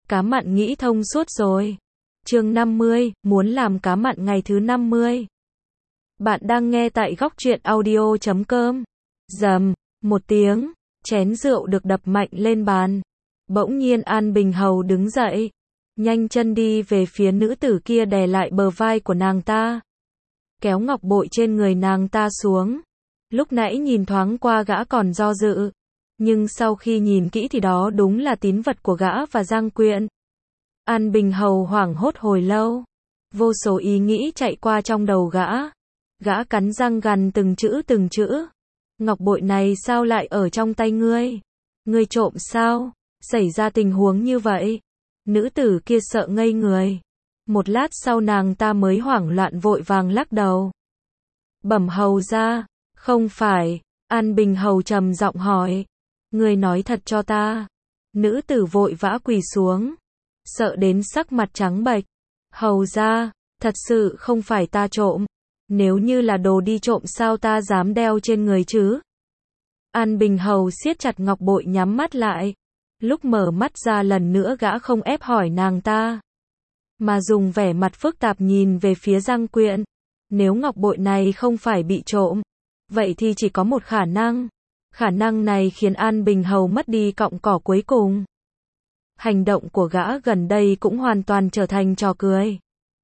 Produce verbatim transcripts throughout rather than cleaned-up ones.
Cá mặn nghĩ thông suốt rồi. Chương năm mươi, muốn làm cá mặn ngày thứ năm mươi. Bạn đang nghe tại góc truyện audio chấm com. Rầm, một tiếng, chén rượu được đập mạnh lên bàn. Bỗng nhiên An Bình Hầu đứng dậy, nhanh chân đi về phía nữ tử kia, đè lại bờ vai của nàng ta, kéo ngọc bội trên người nàng ta xuống. Lúc nãy nhìn thoáng qua gã còn do dự, nhưng sau khi nhìn kỹ thì đó đúng là tín vật của gã và Giang Quyện. An Bình Hầu hoảng hốt hồi lâu, vô số ý nghĩ chạy qua trong đầu gã. Gã cắn răng gằn từng chữ từng chữ. Ngọc bội này sao lại ở trong tay ngươi? Ngươi trộm sao? Xảy ra tình huống như vậy. Nữ tử kia sợ ngây người. Một lát sau nàng ta mới hoảng loạn vội vàng lắc đầu. Bẩm hầu ra, không phải. An Bình Hầu trầm giọng hỏi. Ngươi nói thật cho ta. Nữ tử vội vã quỳ xuống, sợ đến sắc mặt trắng bệch. Hầu ra, thật sự không phải ta trộm. Nếu như là đồ đi trộm sao ta dám đeo trên người chứ? An Bình Hầu siết chặt ngọc bội nhắm mắt lại. Lúc mở mắt ra lần nữa gã không ép hỏi nàng ta, mà dùng vẻ mặt phức tạp nhìn về phía Giang Quyện. Nếu ngọc bội này không phải bị trộm, vậy thì chỉ có một khả năng. Khả năng này khiến An Bình Hầu mất đi cọng cỏ cuối cùng. Hành động của gã gần đây cũng hoàn toàn trở thành trò cười.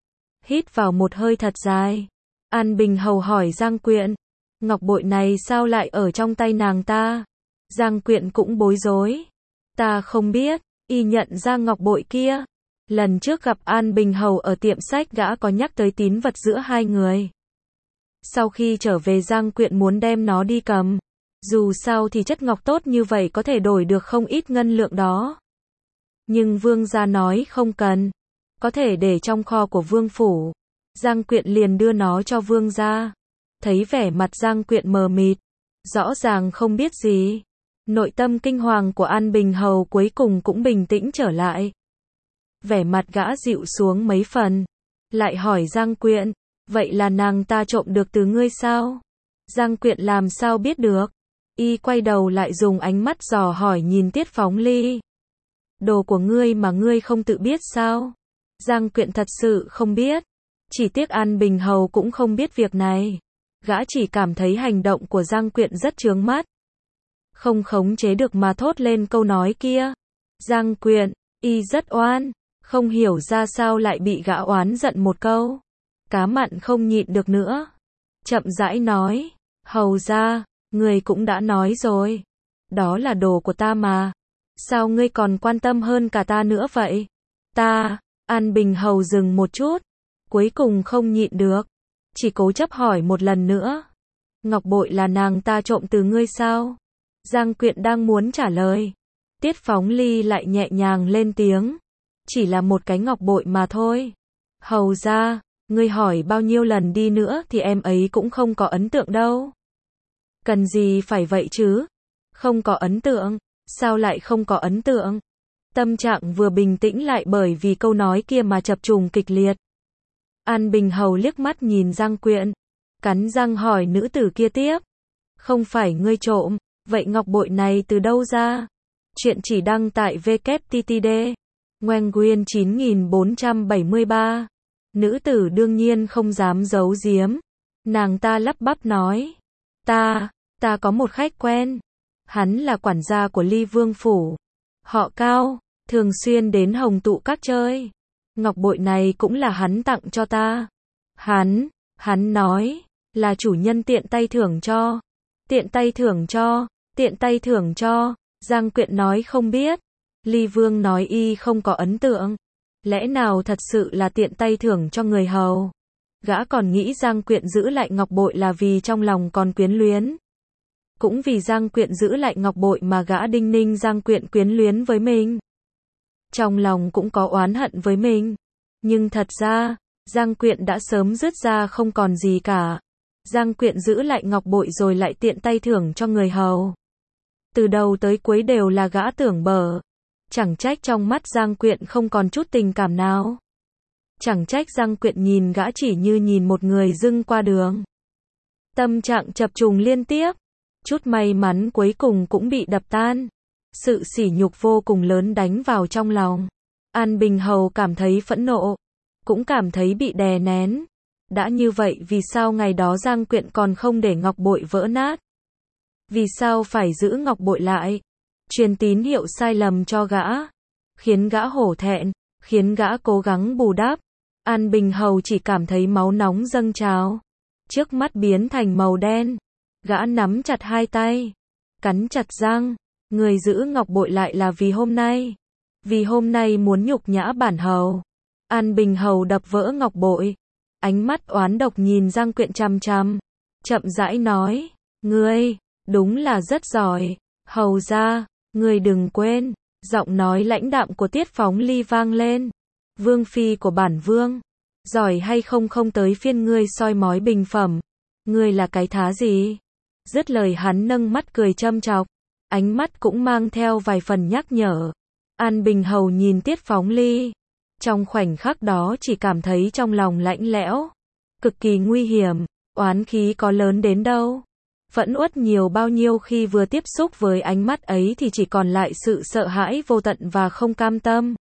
Hít vào một hơi thật dài, An Bình Hầu hỏi Giang Quyện, ngọc bội này sao lại ở trong tay nàng ta? Giang Quyện cũng bối rối. Ta không biết. Y nhận ra ngọc bội kia. Lần trước gặp An Bình Hầu ở tiệm sách gã có nhắc tới tín vật giữa hai người. Sau khi trở về Giang Quyện muốn đem nó đi cầm. Dù sao thì chất ngọc tốt như vậy có thể đổi được không ít ngân lượng đó. Nhưng vương gia nói không cần, có thể để trong kho của vương phủ. Giang Quyện liền đưa nó cho vương gia. Thấy vẻ mặt Giang Quyện mờ mịt, rõ ràng không biết gì, nội tâm kinh hoàng của An Bình Hầu cuối cùng cũng bình tĩnh trở lại. Vẻ mặt gã dịu xuống mấy phần, lại hỏi Giang Quyện, vậy là nàng ta trộm được từ ngươi sao? Giang Quyện làm sao biết được? Y quay đầu lại dùng ánh mắt dò hỏi nhìn Tiết Phóng Ly. Đồ của ngươi mà ngươi không tự biết sao? Giang Quyện thật sự không biết. Chỉ tiếc An Bình Hầu cũng không biết việc này. Gã chỉ cảm thấy hành động của Giang Quyện rất chướng mắt, không khống chế được mà thốt lên câu nói kia. Giang Quyện, y rất oan, không hiểu ra sao lại bị gã oán giận một câu. Cá mặn không nhịn được nữa, chậm rãi nói, hầu ra, người cũng đã nói rồi, đó là đồ của ta mà, sao ngươi còn quan tâm hơn cả ta nữa vậy? Ta, An Bình Hầu dừng một chút, cuối cùng không nhịn được, chỉ cố chấp hỏi một lần nữa. Ngọc bội là nàng ta trộm từ ngươi sao? Giang Quyện đang muốn trả lời, Tiết Phóng Ly lại nhẹ nhàng lên tiếng, chỉ là một cái ngọc bội mà thôi. Hầu ra, ngươi hỏi bao nhiêu lần đi nữa thì em ấy cũng không có ấn tượng đâu. Cần gì phải vậy chứ? Không có ấn tượng? Sao lại không có ấn tượng? Tâm trạng vừa bình tĩnh lại bởi vì câu nói kia mà chập trùng kịch liệt. An Bình Hầu liếc mắt nhìn Giang Quyện, cắn răng hỏi nữ tử kia tiếp. Không phải ngươi trộm, vậy ngọc bội này từ đâu ra? Chuyện chỉ đăng tại vê kép tê tê đê. Nguyen chín nghìn bốn trăm bảy mươi ba. Nữ tử đương nhiên không dám giấu giếm. Nàng ta lắp bắp nói. Ta, ta có một khách quen. Hắn là quản gia của Ly Vương Phủ. Họ Cao, thường xuyên đến Hồng Tụ Các chơi. Ngọc bội này cũng là hắn tặng cho ta. Hắn, hắn nói, là chủ nhân tiện tay thưởng cho. Tiện tay thưởng cho, tiện tay thưởng cho. Giang Quyện nói không biết. Ly Vương nói y không có ấn tượng. Lẽ nào thật sự là tiện tay thưởng cho người hầu? Gã còn nghĩ Giang Quyện giữ lại ngọc bội là vì trong lòng còn quyến luyến. Cũng vì Giang Quyện giữ lại ngọc bội mà gã đinh ninh Giang Quyện quyến luyến với mình. Trong lòng cũng có oán hận với mình. Nhưng thật ra, Giang Quyện đã sớm dứt ra không còn gì cả. Giang Quyện giữ lại ngọc bội rồi lại tiện tay thưởng cho người hầu. Từ đầu tới cuối đều là gã tưởng bở. Chẳng trách trong mắt Giang Quyện không còn chút tình cảm nào. Chẳng trách Giang Quyện nhìn gã chỉ như nhìn một người dưng qua đường. Tâm trạng chập trùng liên tiếp. Chút may mắn cuối cùng cũng bị đập tan. Sự sỉ nhục vô cùng lớn đánh vào trong lòng. An Bình Hầu cảm thấy phẫn nộ, cũng cảm thấy bị đè nén. Đã như vậy vì sao ngày đó Giang Quyện còn không để ngọc bội vỡ nát? Vì sao phải giữ ngọc bội lại? Truyền tín hiệu sai lầm cho gã, khiến gã hổ thẹn, khiến gã cố gắng bù đắp. An Bình Hầu chỉ cảm thấy máu nóng dâng trào, trước mắt biến thành màu đen. Gã nắm chặt hai tay, cắn chặt răng. Người giữ ngọc bội lại là vì hôm nay. Vì hôm nay muốn nhục nhã bản hầu. An Bình Hầu đập vỡ ngọc bội, ánh mắt oán độc nhìn Giang Quyện chằm chằm, chậm rãi nói, ngươi, đúng là rất giỏi, hầu gia, ngươi đừng quên, giọng nói lãnh đạm của Tiết Phóng Ly vang lên, vương phi của bản vương, giỏi hay không không tới phiên ngươi soi mói bình phẩm, ngươi là cái thá gì? Dứt lời hắn nâng mắt cười châm chọc, ánh mắt cũng mang theo vài phần nhắc nhở. An Bình Hầu nhìn Tiết Phóng Ly, trong khoảnh khắc đó chỉ cảm thấy trong lòng lạnh lẽo, cực kỳ nguy hiểm, oán khí có lớn đến đâu, phẫn uất nhiều bao nhiêu khi vừa tiếp xúc với ánh mắt ấy thì chỉ còn lại sự sợ hãi vô tận và không cam tâm.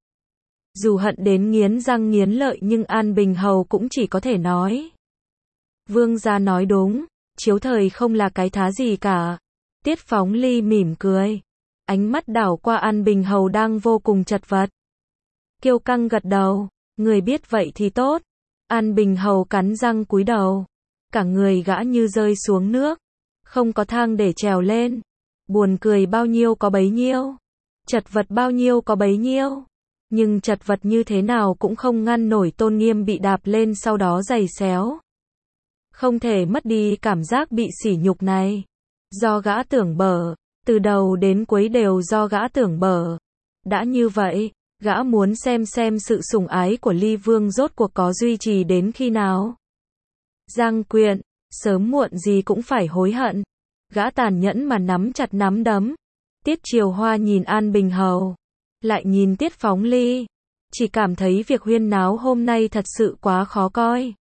Dù hận đến nghiến răng nghiến lợi nhưng An Bình Hầu cũng chỉ có thể nói. Vương gia nói đúng, chiếu thời không là cái thá gì cả. Tiết Phóng Ly mỉm cười, ánh mắt đảo qua An Bình Hầu đang vô cùng chật vật. Kiêu căng gật đầu, người biết vậy thì tốt. An Bình Hầu cắn răng cúi đầu, cả người gã như rơi xuống nước, không có thang để trèo lên. Buồn cười bao nhiêu có bấy nhiêu, chật vật bao nhiêu có bấy nhiêu. Nhưng chật vật như thế nào cũng không ngăn nổi tôn nghiêm bị đạp lên sau đó giày xéo. Không thể mất đi cảm giác bị sỉ nhục này. Do gã tưởng bở, từ đầu đến cuối đều do gã tưởng bở. Đã như vậy, gã muốn xem xem sự sủng ái của Ly Vương rốt cuộc có duy trì đến khi nào. Giang Quyện, sớm muộn gì cũng phải hối hận. Gã tàn nhẫn mà nắm chặt nắm đấm. Tiết Triều Hoa nhìn An Bình Hầu, lại nhìn Tiết Phóng Ly, chỉ cảm thấy việc huyên náo hôm nay thật sự quá khó coi.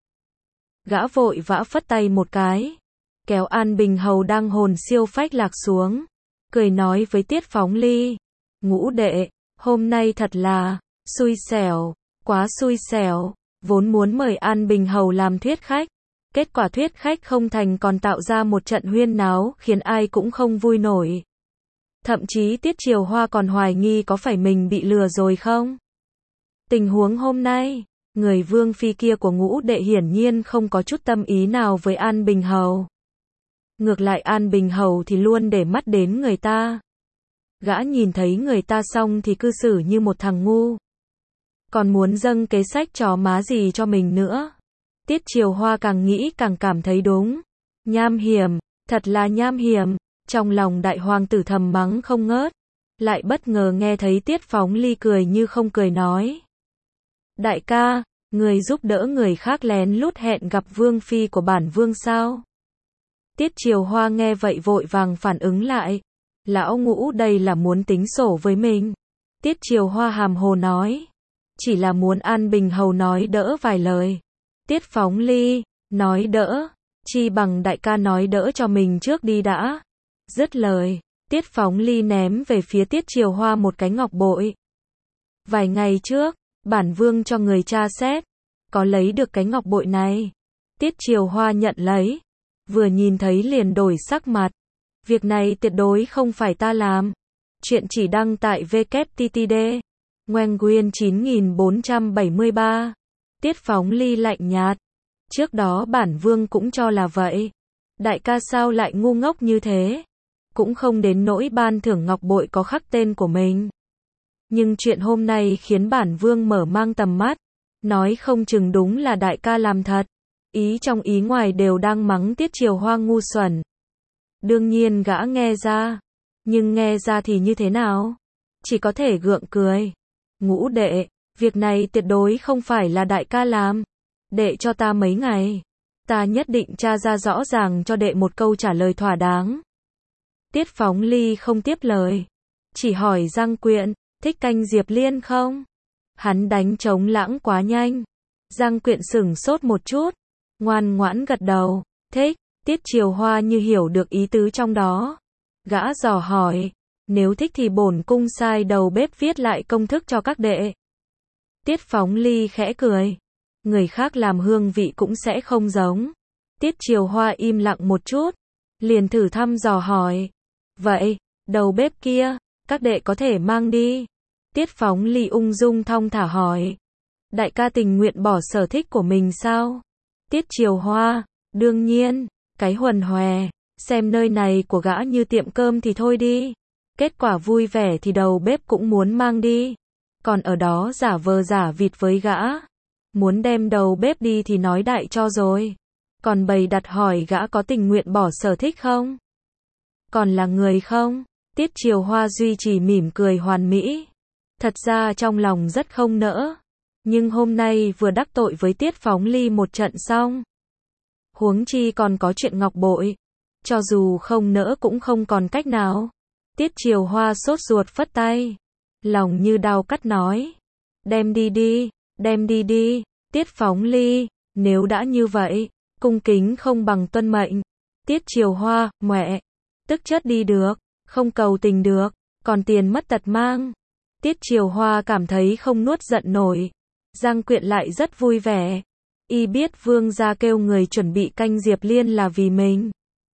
Gã vội vã phất tay một cái, kéo An Bình Hầu đang hồn siêu phách lạc xuống, cười nói với Tiết Phóng Ly, ngũ đệ, hôm nay thật là xui xẻo, quá xui xẻo, vốn muốn mời An Bình Hầu làm thuyết khách, kết quả thuyết khách không thành còn tạo ra một trận huyên náo khiến ai cũng không vui nổi. Thậm chí Tiết Triều Hoa còn hoài nghi có phải mình bị lừa rồi không? Tình huống hôm nay, người vương phi kia của ngũ đệ hiển nhiên không có chút tâm ý nào với An Bình Hầu. Ngược lại An Bình Hầu thì luôn để mắt đến người ta. Gã nhìn thấy người ta xong thì cư xử như một thằng ngu. Còn muốn dâng kế sách chó má gì cho mình nữa. Tiết Triều Hoa càng nghĩ càng cảm thấy đúng. Nham hiểm, thật là nham hiểm. Trong lòng đại hoàng tử thầm mắng không ngớt. Lại bất ngờ nghe thấy Tiết Phóng Ly cười như không cười nói. Đại ca, người giúp đỡ người khác lén lút hẹn gặp vương phi của bản vương sao? Tiết Triều Hoa nghe vậy vội vàng phản ứng lại. Lão ngũ đây là muốn tính sổ với mình. Tiết Triều Hoa hàm hồ nói. Chỉ là muốn An Bình Hầu nói đỡ vài lời. Tiết Phóng Ly, nói đỡ, chi bằng đại ca nói đỡ cho mình trước đi đã. Dứt lời, Tiết Phóng Ly ném về phía Tiết Triều Hoa một cái ngọc bội. Vài ngày trước, bản vương cho người tra xét, có lấy được cái ngọc bội này. Tiết Triều Hoa nhận lấy, vừa nhìn thấy liền đổi sắc mặt. Việc này tuyệt đối không phải ta làm. Chuyện chỉ đăng tại vê kép tê tê đê. Nguyen chín nghìn bốn trăm bảy mươi ba. Tiết Phóng Ly lạnh nhạt. Trước đó bản vương cũng cho là vậy. Đại ca sao lại ngu ngốc như thế? Cũng không đến nỗi ban thưởng ngọc bội có khắc tên của mình. Nhưng chuyện hôm nay khiến bản vương mở mang tầm mắt. Nói không chừng đúng là đại ca làm thật. Ý trong ý ngoài đều đang mắng Tiết Triều Hoa ngu xuẩn. Đương nhiên gã nghe ra. Nhưng nghe ra thì như thế nào? Chỉ có thể gượng cười. Ngũ đệ, việc này tuyệt đối không phải là đại ca làm. Đệ cho ta mấy ngày. Ta nhất định tra ra rõ ràng cho đệ một câu trả lời thỏa đáng. Tiết Phóng Ly không tiếp lời. Chỉ hỏi Giang Quyện, thích canh Diệp Liên không? Hắn đánh trống lãng quá nhanh. Giang Quyện sửng sốt một chút. Ngoan ngoãn gật đầu. Thích. Tiết Triều Hoa như hiểu được ý tứ trong đó. Gã dò hỏi. Nếu thích thì bổn cung sai đầu bếp viết lại công thức cho các đệ. Tiết Phóng Ly khẽ cười. Người khác làm hương vị cũng sẽ không giống. Tiết Triều Hoa im lặng một chút, liền thử thăm dò hỏi. Vậy, đầu bếp kia, các đệ có thể mang đi. Tiết Phóng Ly ung dung thong thả hỏi. Đại ca tình nguyện bỏ sở thích của mình sao? Tiết Triều Hoa, đương nhiên, cái huần hòe, xem nơi này của gã như tiệm cơm thì thôi đi. Kết quả vui vẻ thì đầu bếp cũng muốn mang đi. Còn ở đó giả vờ giả vịt với gã. Muốn đem đầu bếp đi thì nói đại cho rồi. Còn bày đặt hỏi gã có tình nguyện bỏ sở thích không? Còn là người không? Tiết Triều Hoa duy trì mỉm cười hoàn mỹ. Thật ra trong lòng rất không nỡ. Nhưng hôm nay vừa đắc tội với Tiết Phóng Ly một trận xong. Huống chi còn có chuyện ngọc bội. Cho dù không nỡ cũng không còn cách nào. Tiết Triều Hoa sốt ruột phất tay. Lòng như đau cắt nói. Đem đi đi, đem đi đi. Tiết Phóng Ly, nếu đã như vậy, cung kính không bằng tuân mệnh. Tiết Triều Hoa, mẹ, tức chất đi được, không cầu tình được, còn tiền mất tật mang. Tiết Triều Hoa cảm thấy không nuốt giận nổi. Giang Quyện lại rất vui vẻ. Y biết vương gia kêu người chuẩn bị canh Diệp Liên là vì mình.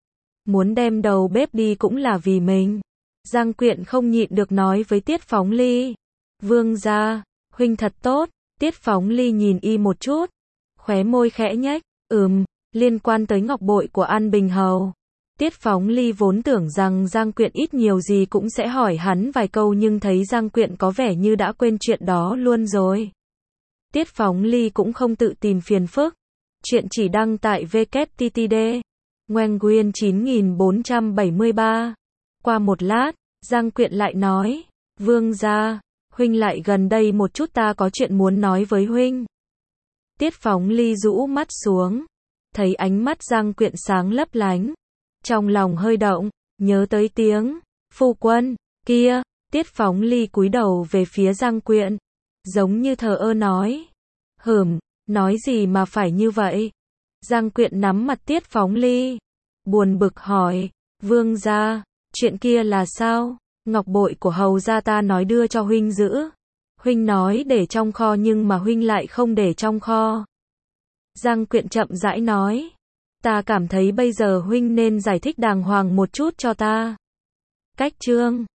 Muốn đem đầu bếp đi cũng là vì mình. Giang Quyện không nhịn được nói với Tiết Phóng Ly. Vương gia, huynh thật tốt. Tiết Phóng Ly nhìn y một chút. Khóe môi khẽ nhếch. Ừm, liên quan tới ngọc bội của An Bình Hầu. Tiết Phóng Ly vốn tưởng rằng Giang Quyện ít nhiều gì cũng sẽ hỏi hắn vài câu nhưng thấy Giang Quyện có vẻ như đã quên chuyện đó luôn rồi. Tiết Phóng Ly cũng không tự tìm phiền phức. Chuyện chỉ đăng tại vê kép tê tê đê. Nguyen chín nghìn bốn trăm bảy mươi ba. Qua một lát, Giang Quyện lại nói. Vương gia, huynh lại gần đây một chút ta có chuyện muốn nói với huynh. Tiết Phóng Ly rũ mắt xuống. Thấy ánh mắt Giang Quyện sáng lấp lánh. Trong lòng hơi động, nhớ tới tiếng. Phu quân, kia. Tiết Phóng Ly cúi đầu về phía Giang Quyện. Giống như thờ ơ nói. Hửm, nói gì mà phải như vậy? Giang Quyện nắm mặt Tiết Phóng Ly. Buồn bực hỏi. Vương gia, chuyện kia là sao? Ngọc bội của hầu gia ta nói đưa cho huynh giữ. Huynh nói để trong kho nhưng mà huynh lại không để trong kho. Giang Quyện chậm rãi nói. Ta cảm thấy bây giờ huynh nên giải thích đàng hoàng một chút cho ta. Cách chương